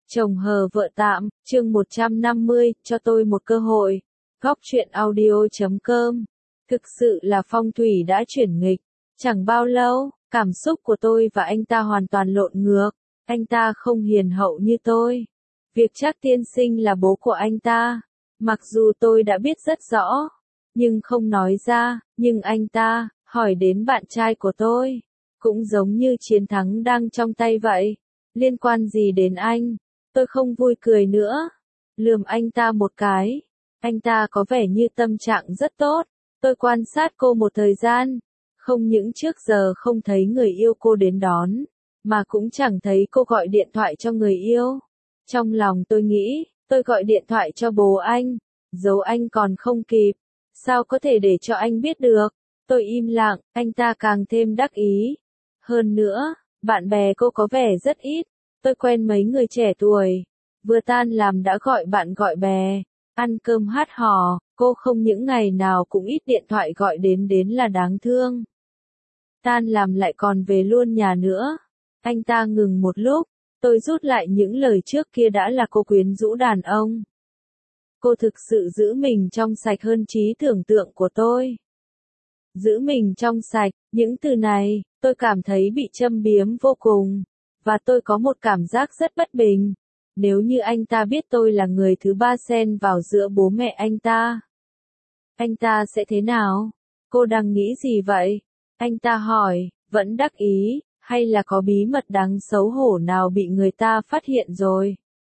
Chồng hờ vợ tạm, chương 150, cho tôi một cơ hội. Góc truyện audio.com. Thực sự là phong thủy đã chuyển nghịch. Chẳng bao lâu, cảm xúc của tôi và anh ta hoàn toàn lộn ngược. Anh ta không hiền hậu như tôi. Việc Trác tiên sinh là bố của anh ta. Mặc dù tôi đã biết rất rõ, nhưng không nói ra, nhưng anh ta hỏi đến bạn trai của tôi. Cũng giống như chiến thắng đang trong tay vậy. Liên quan gì đến anh? Tôi không vui cười nữa. Lườm anh ta một cái. Anh ta có vẻ như tâm trạng rất tốt. Tôi quan sát cô một thời gian. Không những trước giờ không thấy người yêu cô đến đón, mà cũng chẳng thấy cô gọi điện thoại cho người yêu. Trong lòng tôi nghĩ, tôi gọi điện thoại cho bố anh. Giấu anh còn không kịp. Sao có thể để cho anh biết được? Tôi im lặng, anh ta càng thêm đắc ý. Hơn nữa, bạn bè cô có vẻ rất ít. Tôi quen mấy người trẻ tuổi. Vừa tan làm đã gọi bạn gọi bè. Ăn cơm hát hò, cô không những ngày nào cũng ít điện thoại gọi đến là đáng thương. Tan làm lại còn về luôn nhà nữa. Anh ta ngừng một lúc. Tôi rút lại những lời trước kia đã là cô quyến rũ đàn ông. Cô thực sự giữ mình trong sạch hơn trí tưởng tượng của tôi. Giữ mình trong sạch, những từ này, tôi cảm thấy bị châm biếm vô cùng. Và tôi có một cảm giác rất bất bình. Nếu như anh ta biết tôi là người thứ ba xen vào giữa bố mẹ anh ta sẽ thế nào? Cô đang nghĩ gì vậy? Anh ta hỏi, vẫn đắc ý, hay là có bí mật đáng xấu hổ nào bị người ta phát hiện rồi?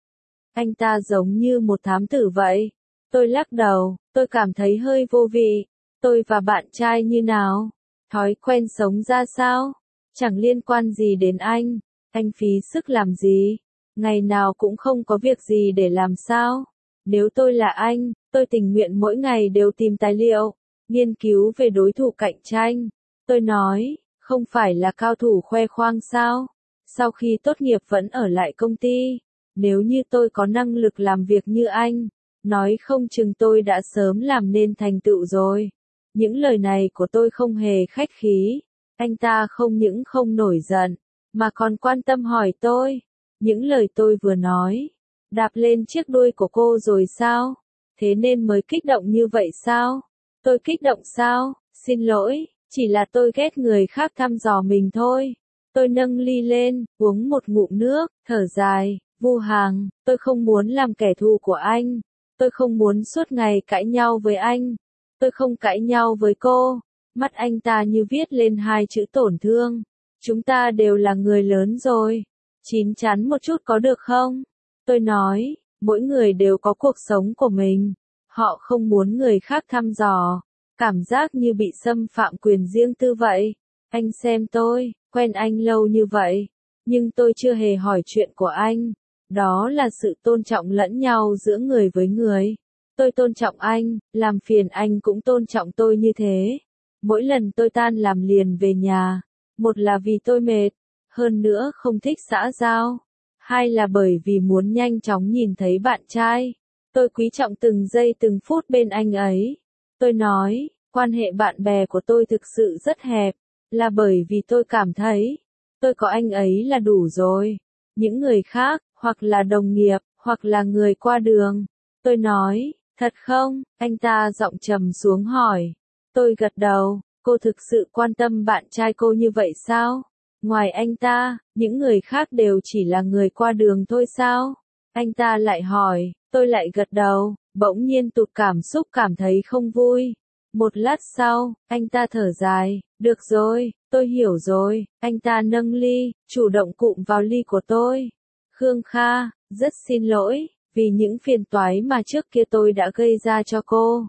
Anh ta giống như một thám tử vậy. Tôi lắc đầu, tôi cảm thấy hơi vô vị. Tôi và bạn trai như nào? Thói quen sống ra sao? Chẳng liên quan gì đến anh. Anh phí sức làm gì? Ngày nào cũng không có việc gì để làm sao? Nếu tôi là anh, tôi tình nguyện mỗi ngày đều tìm tài liệu, nghiên cứu về đối thủ cạnh tranh. Tôi nói, không phải là cao thủ khoe khoang sao? Sau khi tốt nghiệp vẫn ở lại công ty. Nếu như tôi có năng lực làm việc như anh, nói không chừng tôi đã sớm làm nên thành tựu rồi. Những lời này của tôi không hề khách khí. Anh ta không những không nổi giận, mà còn quan tâm hỏi tôi. Những lời tôi vừa nói, đạp lên chiếc đuôi của cô rồi sao? Thế nên mới kích động như vậy sao? Tôi kích động sao? Xin lỗi, chỉ là tôi ghét người khác thăm dò mình thôi. Tôi nâng ly lên, uống một ngụm nước, thở dài, Vu Hàng, tôi không muốn làm kẻ thù của anh. Tôi không muốn suốt ngày cãi nhau với anh. Tôi không cãi nhau với cô. Mắt anh ta như viết lên hai chữ tổn thương. Chúng ta đều là người lớn rồi. Chín chắn một chút có được không? Tôi nói, mỗi người đều có cuộc sống của mình. Họ không muốn người khác thăm dò. Cảm giác như bị xâm phạm quyền riêng tư vậy. Anh xem tôi, quen anh lâu như vậy. Nhưng tôi chưa hề hỏi chuyện của anh. Đó là sự tôn trọng lẫn nhau giữa người với người. Tôi tôn trọng anh, làm phiền anh cũng tôn trọng tôi như thế. Mỗi lần tôi tan làm liền về nhà. Một là vì tôi mệt. Hơn nữa không thích xã giao. Hai là bởi vì muốn nhanh chóng nhìn thấy bạn trai. Tôi quý trọng từng giây từng phút bên anh ấy. Tôi nói, quan hệ bạn bè của tôi thực sự rất hẹp. Là bởi vì tôi cảm thấy, tôi có anh ấy là đủ rồi. Những người khác, hoặc là đồng nghiệp, hoặc là người qua đường. Tôi nói, thật không? Anh ta giọng trầm xuống hỏi. Tôi gật đầu, cô thực sự quan tâm bạn trai cô như vậy sao? Ngoài anh ta, những người khác đều chỉ là người qua đường thôi sao? Anh ta lại hỏi, tôi lại gật đầu, bỗng nhiên tụt cảm xúc cảm thấy không vui. Một lát sau, anh ta thở dài, được rồi, tôi hiểu rồi. Anh ta nâng ly, chủ động cụm vào ly của tôi. Khương Kha, rất xin lỗi, vì những phiền toái mà trước kia tôi đã gây ra cho cô.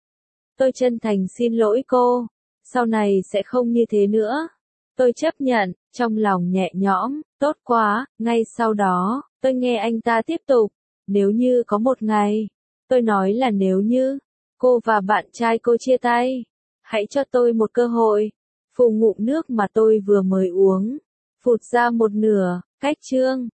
Tôi chân thành xin lỗi cô, sau này sẽ không như thế nữa. Tôi chấp nhận, trong lòng nhẹ nhõm, tốt quá. Ngay sau đó, tôi nghe anh ta tiếp tục, nếu như có một ngày, tôi nói là nếu như, cô và bạn trai cô chia tay, hãy cho tôi một cơ hội. Phù ngụm nước mà tôi vừa mới uống, phụt ra một nửa, cách chương.